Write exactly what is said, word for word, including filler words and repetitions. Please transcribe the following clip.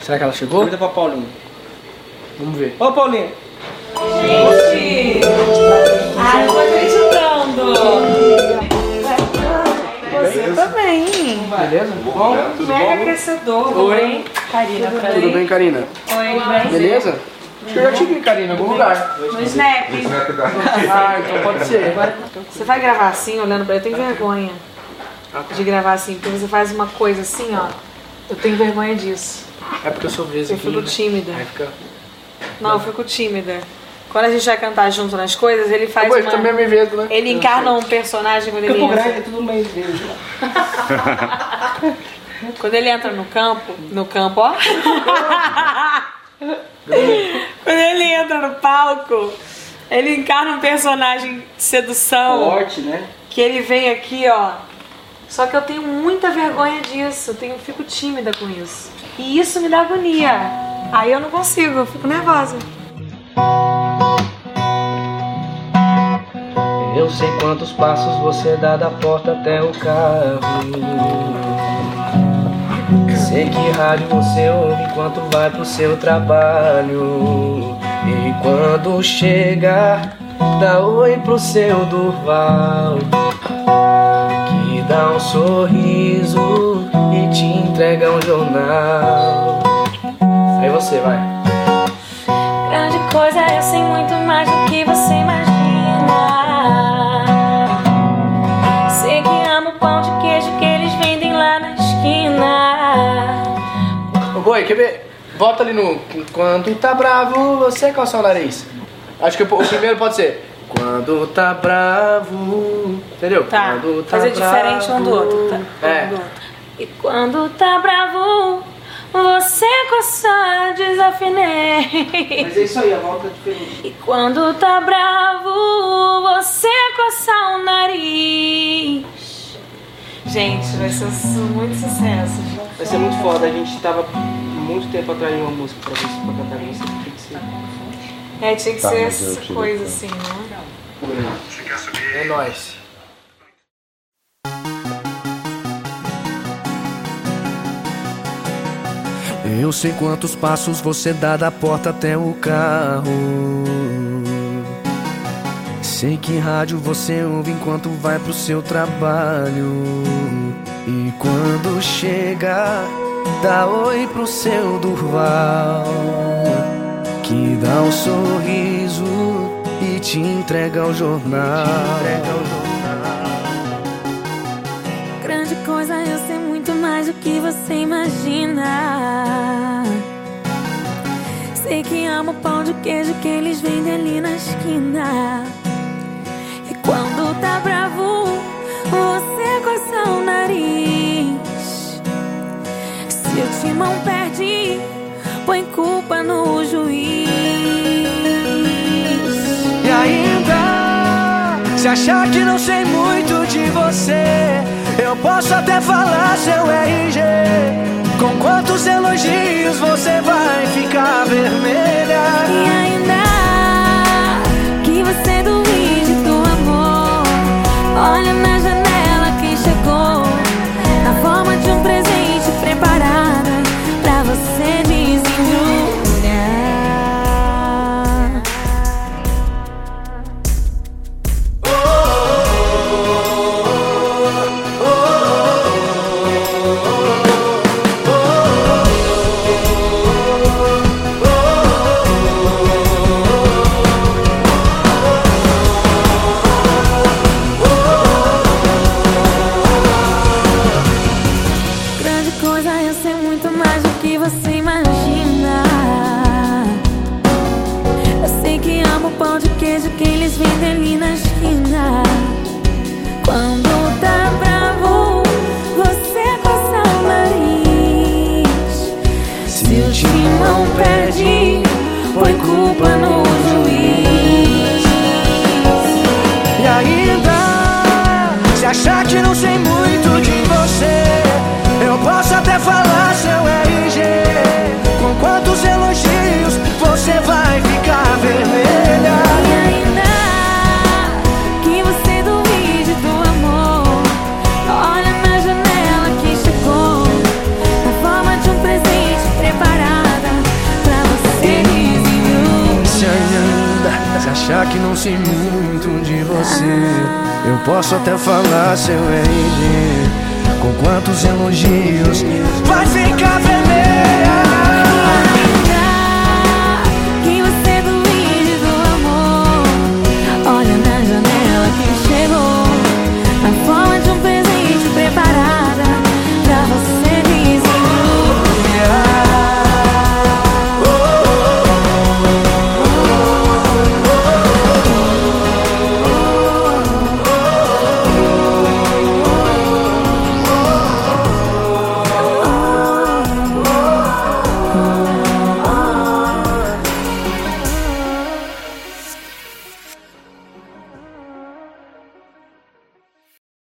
Será que ela chegou? Pergunta pra Paulinha. Vamos ver. Ô, Paulinha. Gente! Ai, não tô acreditando! Você também. Beleza? Bom, tudo Mega bom? aquecedor. Tudo Oi. bem? Karina, pra Tudo bem, Karina? Oi, bem? Beleza? Acho que eu já te vi, Karina, em algum lugar. No Snap. Ah, então pode ser. Você vai gravar assim, olhando pra ele? Eu tenho vergonha de gravar assim, porque você faz uma coisa assim, ó. Eu tenho vergonha disso. É porque eu sou preso Eu aqui. fico tímida. Aí fica... Não, eu fico tímida. Quando a gente vai cantar junto nas coisas, ele faz Pô, uma... também é meio vesgo, né? Ele encarna um personagem quando ele Campo Grande é entra. tudo no meio deles. Quando ele entra no campo, no campo, ó. Quando ele entra no palco, ele encarna um personagem de sedução. Forte, né? Que ele vem aqui, ó. Só que eu tenho muita vergonha disso. Eu tenho, fico tímida com isso. E isso me dá agonia. Aí eu não consigo, eu fico nervosa. Eu sei quantos passos você dá da porta até o carro. Sei que rádio você ouve enquanto vai pro seu trabalho. E quando chega, dá oi pro seu Durval, que dá um sorriso e te entrega um jornal. Aí você vai. Grande coisa, eu sei muito mais do que você imagina. Sei que amo o pão de queijo que eles vendem lá na esquina. Ô Boi, quer ver? Volta ali no... Quando tá bravo, você coça o nariz. Acho que o primeiro pode ser... Quando tá bravo... Entendeu? Tá, Quando tá fazer bravo, diferente um do outro. Tá? É. Um do outro. E quando tá bravo, você coça desafinei. Mas é isso aí, a volta é diferente. E quando tá bravo, você coça o nariz. Gente, vai ser su- muito sucesso. Vai ser muito foda. A gente tava muito tempo atrás de uma música pra, você, pra cantar com você. Tem que ser. É, tinha que Tá, ser mas eu essa tive coisa que- assim, né? É nóis. Eu sei quantos passos você dá da porta até o carro. Sei que rádio você ouve enquanto vai pro seu trabalho. E quando chega, dá oi pro seu Durval, que dá um sorriso e te entrega o jornal. Grande coisa, eu sei muito mais do que você imagina. Sei que amo o pão de queijo que eles vendem ali na esquina. E quando tá bravo, você coça o nariz. Se o timão perde, põe culpa no juiz. E ainda, se achar que não sei muito de você, eu posso até falar seu R G. Com quantos elogios você vai ficar vermelha? E ainda que você duvide do amor, olha na janela quem chegou, na forma de um presente preparada pra você desenjulhar. Grande coisa, eu sei muito mais do que você imagina. Eu sei que amo o pão de queijo que eles vendem ali na esquina. Quando tá bravo, você coça o nariz. Se o timão perde, põe culpa no juiz. E ainda, se achar que não sei muito de você, eu posso até falar seu R G. Com quantos elogios você vai ficar vermelha? E ainda que você duvide do amor, olha na janela quem chegou, na forma de um presente preparado achar que não sei muito de você. Eu posso até falar seu R G, com quantos elogios vai ficar vermelha